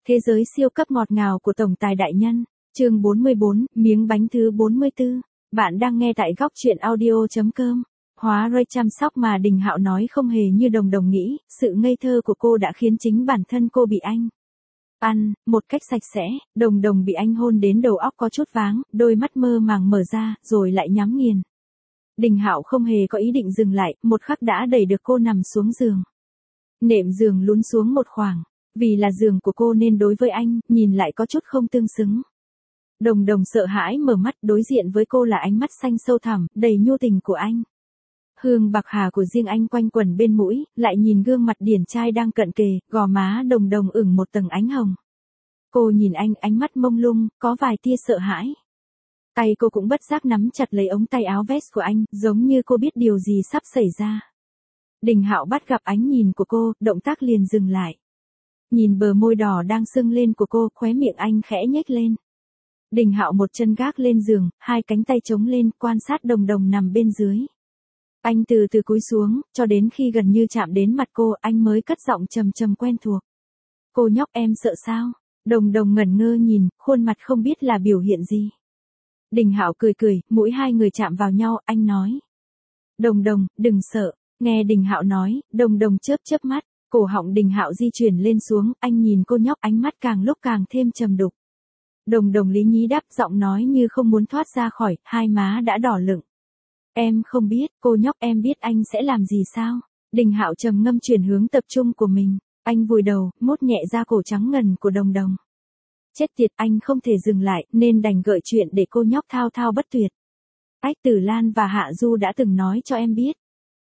Thế giới siêu cấp ngọt ngào của tổng tài đại nhân, chương 44, miếng bánh thứ 44. Bạn đang nghe tại góc truyện audio.com. Hóa ra chăm sóc mà Đình Hạo nói không hề như Đồng Đồng nghĩ, sự ngây thơ của cô đã khiến chính bản thân cô bị anh ăn một cách sạch sẽ. Đồng Đồng bị anh hôn đến đầu óc có chút váng, đôi mắt mơ màng mở ra, rồi lại nhắm nghiền. Đình Hạo không hề có ý định dừng lại, một khắc đã đẩy được cô nằm xuống giường. Nệm giường lún xuống một khoảng. Vì là giường của cô nên đối với anh, nhìn lại có chút không tương xứng. Đồng Đồng sợ hãi mở mắt, đối diện với cô là ánh mắt xanh sâu thẳm, đầy nhu tình của anh. Hương bạc hà của riêng anh quanh quẩn bên mũi, lại nhìn gương mặt điển trai đang cận kề, gò má Đồng Đồng ửng một tầng ánh hồng. Cô nhìn anh, ánh mắt mông lung, có vài tia sợ hãi. Tay cô cũng bất giác nắm chặt lấy ống tay áo vest của anh, giống như cô biết điều gì sắp xảy ra. Đình Hạo bắt gặp ánh nhìn của cô, động tác liền dừng lại. Nhìn bờ môi đỏ đang sưng lên của cô, khóe miệng anh khẽ nhếch lên. Đình Hạo một chân gác lên giường, hai cánh tay chống lên, quan sát Đồng Đồng nằm bên dưới. Anh từ từ cúi xuống, cho đến khi gần như chạm đến mặt cô, anh mới cất giọng trầm trầm quen thuộc. Cô nhóc em sợ sao? Đồng Đồng ngẩn ngơ nhìn, khuôn mặt không biết là biểu hiện gì. Đình Hạo cười cười, mũi hai người chạm vào nhau, anh nói. Đồng Đồng, đừng sợ. Nghe Đình Hạo nói, Đồng Đồng chớp chớp mắt. Cổ họng Đình Hạo di chuyển lên xuống, anh nhìn cô nhóc, ánh mắt càng lúc càng thêm trầm đục. Đồng Đồng lý nhí đáp, giọng nói như không muốn thoát ra khỏi, hai má đã đỏ lựng. Em không biết, cô nhóc, em biết anh sẽ làm gì sao? Đình Hạo trầm ngâm chuyển hướng tập trung của mình, anh vùi đầu, mốt nhẹ ra cổ trắng ngần của Đồng Đồng. Chết tiệt, anh không thể dừng lại, nên đành gợi chuyện để cô nhóc thao thao bất tuyệt. Tử Lan và Hạ Du đã từng nói cho em biết.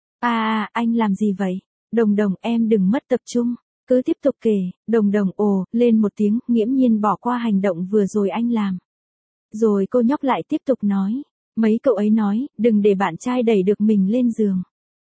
Anh làm gì vậy? Đồng Đồng, em đừng mất tập trung, cứ tiếp tục kể. Đồng Đồng ồ lên một tiếng, nghiễm nhiên bỏ qua hành động vừa rồi anh làm. Rồi cô nhóc lại tiếp tục nói, mấy cậu ấy nói, đừng để bạn trai đẩy được mình lên giường.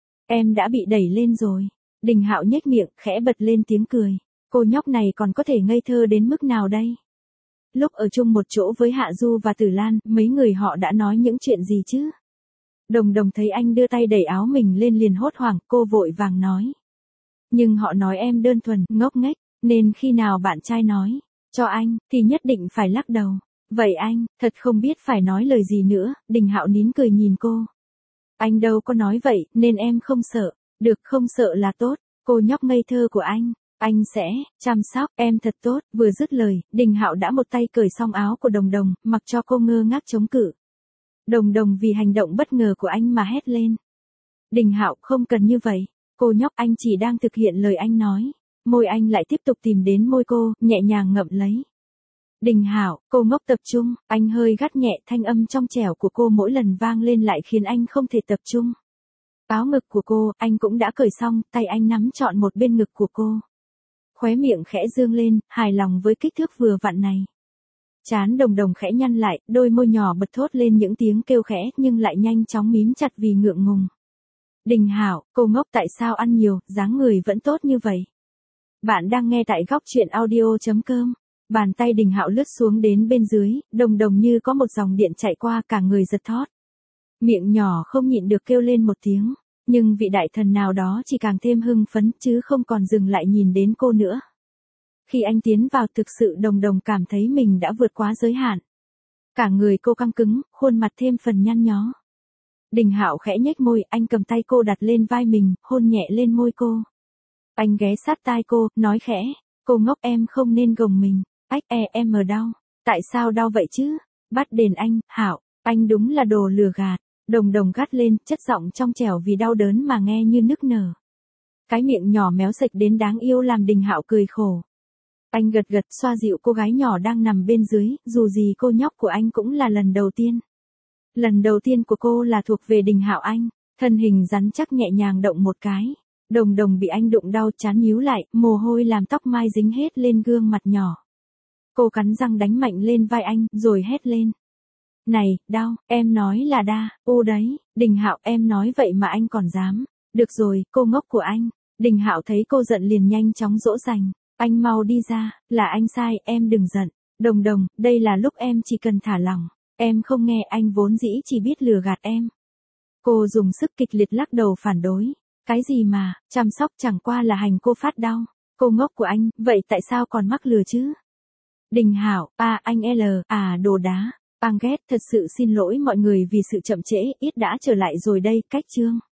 Em đã bị đẩy lên rồi. Đình Hạo nhếch miệng, khẽ bật lên tiếng cười. Cô nhóc này còn có thể ngây thơ đến mức nào đây? Lúc ở chung một chỗ với Hạ Du và Tử Lan, mấy người họ đã nói những chuyện gì chứ? Đồng Đồng thấy anh đưa tay đẩy áo mình lên liền hốt hoảng, cô vội vàng nói. Nhưng họ nói em đơn thuần, ngốc nghếch, nên khi nào bạn trai nói cho anh, thì nhất định phải lắc đầu. Vậy anh, thật không biết phải nói lời gì nữa. Đình Hạo nín cười nhìn cô. Anh đâu có nói vậy, nên em không sợ. Được, không sợ là tốt. Cô nhóc ngây thơ của anh sẽ chăm sóc em thật tốt. Vừa dứt lời, Đình Hạo đã một tay cởi xong áo của Đồng Đồng, mặc cho cô ngơ ngác chống cự. Đồng Đồng vì hành động bất ngờ của anh mà hét lên. Đình Hạo, không cần như vậy. Cô nhóc, anh chỉ đang thực hiện lời anh nói. Môi anh lại tiếp tục tìm đến môi cô, nhẹ nhàng ngậm lấy. Đình Hạo, cô ngốc tập trung. Anh hơi gắt nhẹ, thanh âm trong trẻo của cô mỗi lần vang lên lại khiến anh không thể tập trung. Áo ngực của cô, anh cũng đã cởi xong, tay anh nắm trọn một bên ngực của cô. Khóe miệng khẽ dương lên, hài lòng với kích thước vừa vặn này. Trán Đồng Đồng khẽ nhăn lại, đôi môi nhỏ bật thốt lên những tiếng kêu khẽ nhưng lại nhanh chóng mím chặt vì ngượng ngùng. Đình Hạo, cô ngốc, tại sao ăn nhiều, dáng người vẫn tốt như vậy? Bạn đang nghe tại góc truyện audio.com. Bàn tay Đình Hạo lướt xuống đến bên dưới, Đồng Đồng như có một dòng điện chạy qua, cả người giật thót. Miệng nhỏ không nhịn được kêu lên một tiếng, nhưng vị đại thần nào đó chỉ càng thêm hưng phấn chứ không còn dừng lại nhìn đến cô nữa. Khi anh tiến vào, thực sự Đồng Đồng cảm thấy mình đã vượt quá giới hạn. Cả người cô căng cứng, khuôn mặt thêm phần nhăn nhó. Đình Hạo khẽ nhếch môi, anh cầm tay cô đặt lên vai mình, hôn nhẹ lên môi cô. Anh ghé sát tai cô, nói khẽ, cô ngốc, em không nên gồng mình. Em ở đau. Tại sao đau vậy chứ? Bắt đền anh, Hạo, anh đúng là đồ lừa gạt. Đồng Đồng gắt lên, chất giọng trong trẻo vì đau đớn mà nghe như nức nở. Cái miệng nhỏ méo sạch đến đáng yêu làm Đình Hạo cười khổ. Anh gật gật xoa dịu cô gái nhỏ đang nằm bên dưới, dù gì cô nhóc của anh cũng là lần đầu tiên. Lần đầu tiên của cô là thuộc về Đình Hạo anh. Thân hình rắn chắc nhẹ nhàng động một cái. Đồng Đồng bị anh đụng đau, trán nhíu lại, mồ hôi làm tóc mai dính hết lên gương mặt nhỏ. Cô cắn răng đánh mạnh lên vai anh, rồi hét lên. Này, đau, em nói là đa, đấy. Đình Hạo, em nói vậy mà anh còn dám. Được rồi, cô ngốc của anh. Đình Hạo thấy cô giận liền nhanh chóng dỗ dành. Anh mau đi ra, là anh sai, em đừng giận. Đồng Đồng, đây là lúc em chỉ cần thả lỏng. Em không nghe, anh vốn dĩ chỉ biết lừa gạt em. Cô dùng sức kịch liệt lắc đầu phản đối. Cái gì mà, chăm sóc chẳng qua là hành cô phát đau. Cô ngốc của anh, vậy tại sao còn mắc lừa chứ? Đình Hạo, anh L, đồ đá. Pang ghét, thật sự xin lỗi mọi người vì sự chậm trễ, ít đã trở lại rồi đây, cách chương.